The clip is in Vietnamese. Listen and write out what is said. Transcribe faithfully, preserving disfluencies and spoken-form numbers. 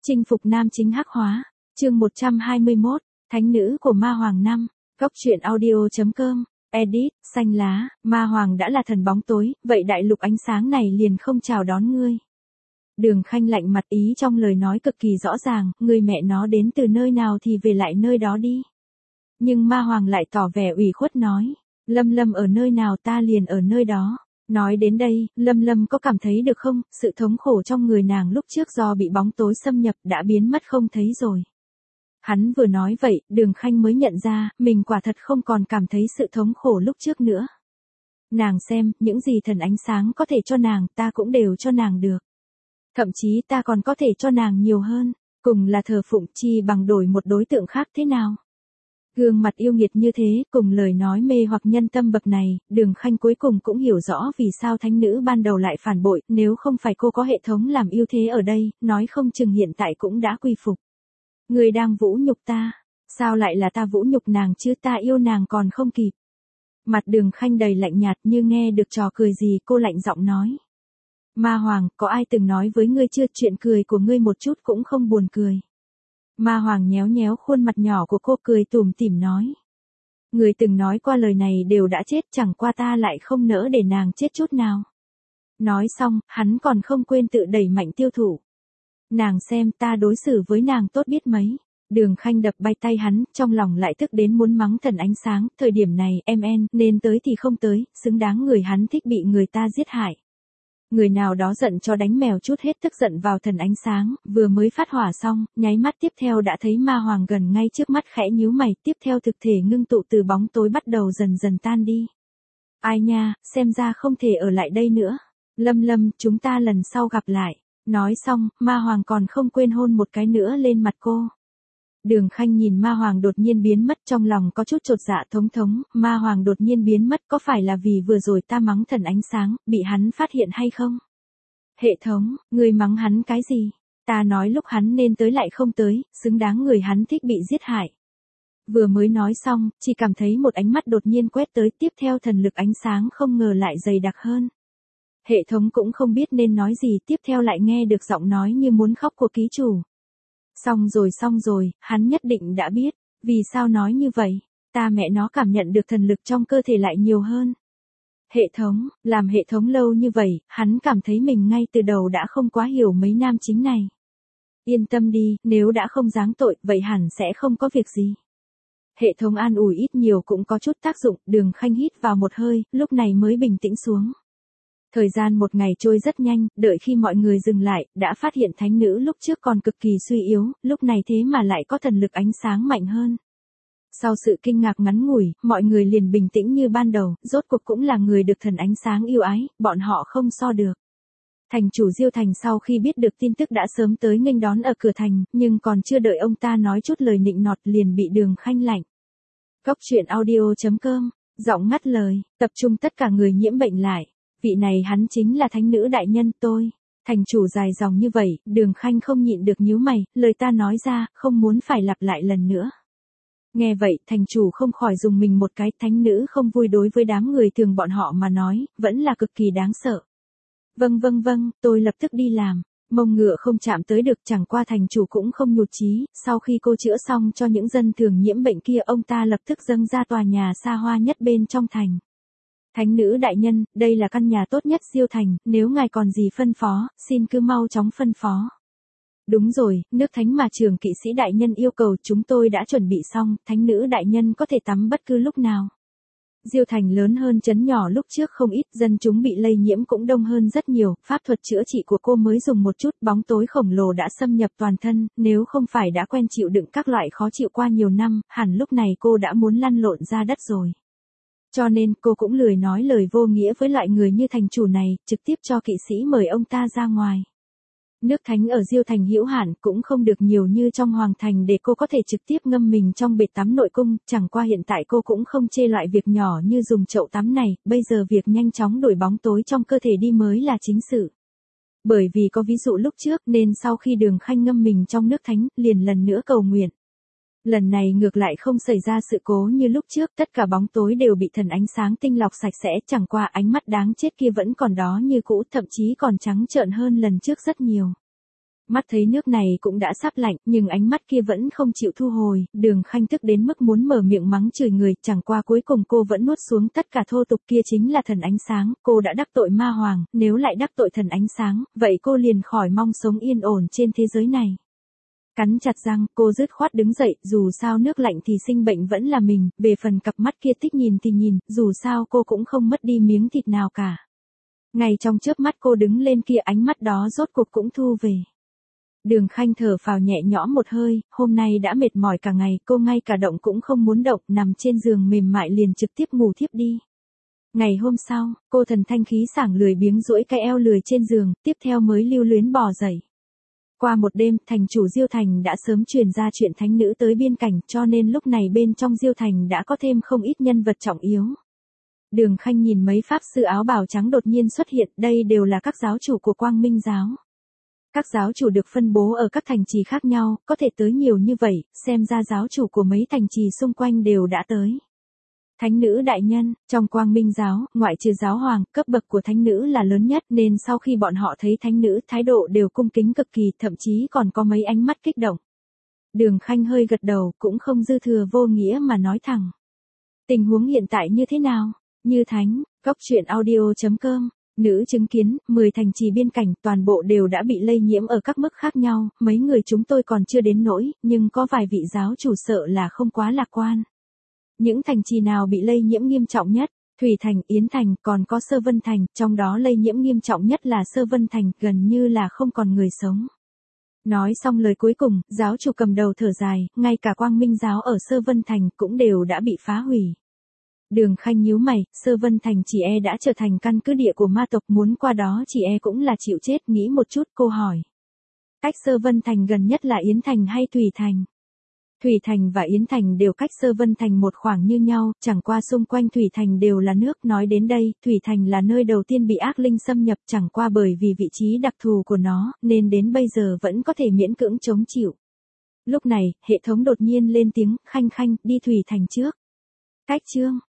Chinh phục nam chính hắc hóa, chương một trăm hai mươi mốt, Thánh nữ của Ma Hoàng năm, Góc truyện audio chấm com, edit, xanh lá, Ma Hoàng đã là thần bóng tối, vậy đại lục ánh sáng này liền không chào đón ngươi. Đường Khanh lạnh mặt ý trong lời nói cực kỳ rõ ràng, người mẹ nó đến từ nơi nào thì về lại nơi đó đi. Nhưng Ma Hoàng lại tỏ vẻ ủy khuất nói, Lâm Lâm ở nơi nào ta liền ở nơi đó. Nói đến đây, Lâm Lâm có cảm thấy được không, sự thống khổ trong người nàng lúc trước do bị bóng tối xâm nhập đã biến mất không thấy rồi. Hắn vừa nói vậy, Đường Khanh mới nhận ra, mình quả thật không còn cảm thấy sự thống khổ lúc trước nữa. Nàng xem, những gì thần ánh sáng có thể cho nàng, ta cũng đều cho nàng được. Thậm chí ta còn có thể cho nàng nhiều hơn, cùng là thờ phụng chi bằng đổi một đối tượng khác thế nào. Gương mặt yêu nghiệt như thế, cùng lời nói mê hoặc nhân tâm bậc này, Đường Khanh cuối cùng cũng hiểu rõ vì sao thánh nữ ban đầu lại phản bội, nếu không phải cô có hệ thống làm ưu thế ở đây, nói không chừng hiện tại cũng đã quy phục. Người đang vũ nhục ta, sao lại là ta vũ nhục nàng chứ, ta yêu nàng còn không kịp. Mặt Đường Khanh đầy lạnh nhạt như nghe được trò cười gì, cô lạnh giọng nói. Ma Hoàng, có ai từng nói với ngươi chưa, chuyện cười của ngươi một chút cũng không buồn cười. Ma Hoàng nhéo nhéo khuôn mặt nhỏ của cô cười tủm tỉm nói. Người từng nói qua lời này đều đã chết, chẳng qua ta lại không nỡ để nàng chết chút nào. Nói xong, hắn còn không quên tự đẩy mạnh tiêu thụ. Nàng xem ta đối xử với nàng tốt biết mấy. Đường Khanh đập bay tay hắn, trong lòng lại tức đến muốn mắng thần ánh sáng, thời điểm này em en, nên tới thì không tới, xứng đáng người hắn thích bị người ta giết hại. Người nào đó giận cho đánh mèo chút hết tức giận vào thần ánh sáng, vừa mới phát hỏa xong, nháy mắt tiếp theo đã thấy Ma Hoàng gần ngay trước mắt khẽ nhíu mày, tiếp theo thực thể ngưng tụ từ bóng tối bắt đầu dần dần tan đi. Ai nha, xem ra không thể ở lại đây nữa. Lâm Lâm, chúng ta lần sau gặp lại. Nói xong, Ma Hoàng còn không quên hôn một cái nữa lên mặt cô. Đường Khanh nhìn Ma Hoàng đột nhiên biến mất trong lòng có chút chột dạ thống thống, Ma Hoàng đột nhiên biến mất có phải là vì vừa rồi ta mắng thần ánh sáng, bị hắn phát hiện hay không? Hệ thống, người mắng hắn cái gì? Ta nói lúc hắn nên tới lại không tới, xứng đáng người hắn thích bị giết hại. Vừa mới nói xong, chỉ cảm thấy một ánh mắt đột nhiên quét tới, tiếp theo thần lực ánh sáng không ngờ lại dày đặc hơn. Hệ thống cũng không biết nên nói gì, tiếp theo lại nghe được giọng nói như muốn khóc của ký chủ. Xong rồi xong rồi, hắn nhất định đã biết, vì sao nói như vậy, ta mẹ nó cảm nhận được thần lực trong cơ thể lại nhiều hơn. Hệ thống, làm hệ thống lâu như vậy, hắn cảm thấy mình ngay từ đầu đã không quá hiểu mấy nam chính này. Yên tâm đi, nếu đã không giáng tội, vậy hẳn sẽ không có việc gì. Hệ thống an ủi ít nhiều cũng có chút tác dụng, Đường Khanh hít vào một hơi, lúc này mới bình tĩnh xuống. Thời gian một ngày trôi rất nhanh, đợi khi mọi người dừng lại, đã phát hiện thánh nữ lúc trước còn cực kỳ suy yếu, lúc này thế mà lại có thần lực ánh sáng mạnh hơn. Sau sự kinh ngạc ngắn ngủi, mọi người liền bình tĩnh như ban đầu, rốt cuộc cũng là người được thần ánh sáng yêu ái, bọn họ không so được. Thành chủ Diêu Thành sau khi biết được tin tức đã sớm tới nghênh đón ở cửa thành, nhưng còn chưa đợi ông ta nói chút lời nịnh nọt liền bị Đường Khanh lạnh. Góc truyện audio chấm com, giọng ngắt lời, tập trung tất cả người nhiễm bệnh lại. Vị này hắn chính là thánh nữ đại nhân tôi. Thành chủ dài dòng như vậy, Đường Khanh không nhịn được nhíu mày, lời ta nói ra, không muốn phải lặp lại lần nữa. Nghe vậy, thành chủ không khỏi dùng mình một cái, thánh nữ không vui đối với đám người thường bọn họ mà nói, vẫn là cực kỳ đáng sợ. Vâng vâng vâng, tôi lập tức đi làm. Mông ngựa không chạm tới được, chẳng qua thành chủ cũng không nhụt chí, sau khi cô chữa xong cho những dân thường nhiễm bệnh kia, ông ta lập tức dâng ra tòa nhà xa hoa nhất bên trong thành. Thánh nữ đại nhân, đây là căn nhà tốt nhất Diêu Thành, nếu ngài còn gì phân phó, xin cứ mau chóng phân phó. Đúng rồi, nước thánh mà trưởng kỵ sĩ đại nhân yêu cầu chúng tôi đã chuẩn bị xong, thánh nữ đại nhân có thể tắm bất cứ lúc nào. Diêu Thành lớn hơn trấn nhỏ lúc trước không ít, dân chúng bị lây nhiễm cũng đông hơn rất nhiều, pháp thuật chữa trị của cô mới dùng một chút, bóng tối khổng lồ đã xâm nhập toàn thân, nếu không phải đã quen chịu đựng các loại khó chịu qua nhiều năm, hẳn lúc này cô đã muốn lăn lộn ra đất rồi. Cho nên cô cũng lười nói lời vô nghĩa với loại người như thành chủ này, trực tiếp cho kỵ sĩ mời ông ta ra ngoài. Nước thánh ở Diêu Thành hữu hạn cũng không được nhiều như trong Hoàng Thành để cô có thể trực tiếp ngâm mình trong bể tắm nội cung, chẳng qua hiện tại cô cũng không chê loại việc nhỏ như dùng chậu tắm này, bây giờ việc nhanh chóng đuổi bóng tối trong cơ thể đi mới là chính sự. Bởi vì có ví dụ lúc trước nên sau khi Đường Khanh ngâm mình trong nước thánh, liền lần nữa cầu nguyện. Lần này ngược lại không xảy ra sự cố như lúc trước, tất cả bóng tối đều bị thần ánh sáng tinh lọc sạch sẽ, chẳng qua ánh mắt đáng chết kia vẫn còn đó như cũ, thậm chí còn trắng trợn hơn lần trước rất nhiều. Mắt thấy nước này cũng đã sắp lạnh, nhưng ánh mắt kia vẫn không chịu thu hồi, Đường Khanh tức đến mức muốn mở miệng mắng chửi người, chẳng qua cuối cùng cô vẫn nuốt xuống tất cả thô tục. Kia chính là thần ánh sáng, cô đã đắc tội ma hoàng, nếu lại đắc tội thần ánh sáng, vậy cô liền khỏi mong sống yên ổn trên thế giới này. Cắn chặt răng, cô dứt khoát đứng dậy, dù sao nước lạnh thì sinh bệnh vẫn là mình, về phần cặp mắt kia thích nhìn thì nhìn, dù sao cô cũng không mất đi miếng thịt nào cả. Ngay trong chớp mắt cô đứng lên kia, ánh mắt đó rốt cuộc cũng thu về. Đường Khanh thở phào nhẹ nhõm một hơi, hôm nay đã mệt mỏi cả ngày, cô ngay cả động cũng không muốn động, nằm trên giường mềm mại liền trực tiếp ngủ thiếp đi. Ngày hôm sau, cô thần thanh khí sảng lười biếng duỗi cái eo lười trên giường, tiếp theo mới lưu luyến bò dậy. Qua một đêm, thành chủ Diêu Thành đã sớm truyền ra chuyện thánh nữ tới biên cảnh, cho nên lúc này bên trong Diêu Thành đã có thêm không ít nhân vật trọng yếu. Đường Khanh nhìn mấy pháp sư áo bào trắng đột nhiên xuất hiện, đây đều là các giáo chủ của Quang Minh giáo. Các giáo chủ được phân bố ở các thành trì khác nhau, có thể tới nhiều như vậy, xem ra giáo chủ của mấy thành trì xung quanh đều đã tới. Thánh nữ đại nhân, trong Quang Minh giáo, ngoại trừ giáo hoàng, cấp bậc của thánh nữ là lớn nhất, nên sau khi bọn họ thấy thánh nữ, thái độ đều cung kính cực kỳ, thậm chí còn có mấy ánh mắt kích động. Đường Khanh hơi gật đầu, cũng không dư thừa vô nghĩa mà nói thẳng. Tình huống hiện tại như thế nào? Như Thánh, góc truyện audio chấm com. Nữ chứng kiến, mười thành trì biên cảnh toàn bộ đều đã bị lây nhiễm ở các mức khác nhau, mấy người chúng tôi còn chưa đến nỗi, nhưng có vài vị giáo chủ sợ là không quá lạc quan. Những thành trì nào bị lây nhiễm nghiêm trọng nhất? Thủy Thành, Yến Thành, còn có Sơ Vân Thành, trong đó lây nhiễm nghiêm trọng nhất là Sơ Vân Thành, gần như là không còn người sống. Nói xong lời cuối cùng, giáo chủ cầm đầu thở dài, ngay cả Quang Minh giáo ở Sơ Vân Thành cũng đều đã bị phá hủy. Đường Khanh nhíu mày, Sơ Vân Thành chỉ e đã trở thành căn cứ địa của ma tộc, muốn qua đó chỉ e cũng là chịu chết. Nghĩ một chút cô hỏi. Cách Sơ Vân Thành gần nhất là Yến Thành hay Thủy Thành? Thủy Thành và Yến Thành đều cách Sơ Vân Thành một khoảng như nhau, chẳng qua xung quanh Thủy Thành đều là nước. Nói đến đây, Thủy Thành là nơi đầu tiên bị ác linh xâm nhập, chẳng qua bởi vì vị trí đặc thù của nó, nên đến bây giờ vẫn có thể miễn cưỡng chống chịu. Lúc này, hệ thống đột nhiên lên tiếng, Khanh Khanh, đi Thủy Thành trước. Cách chương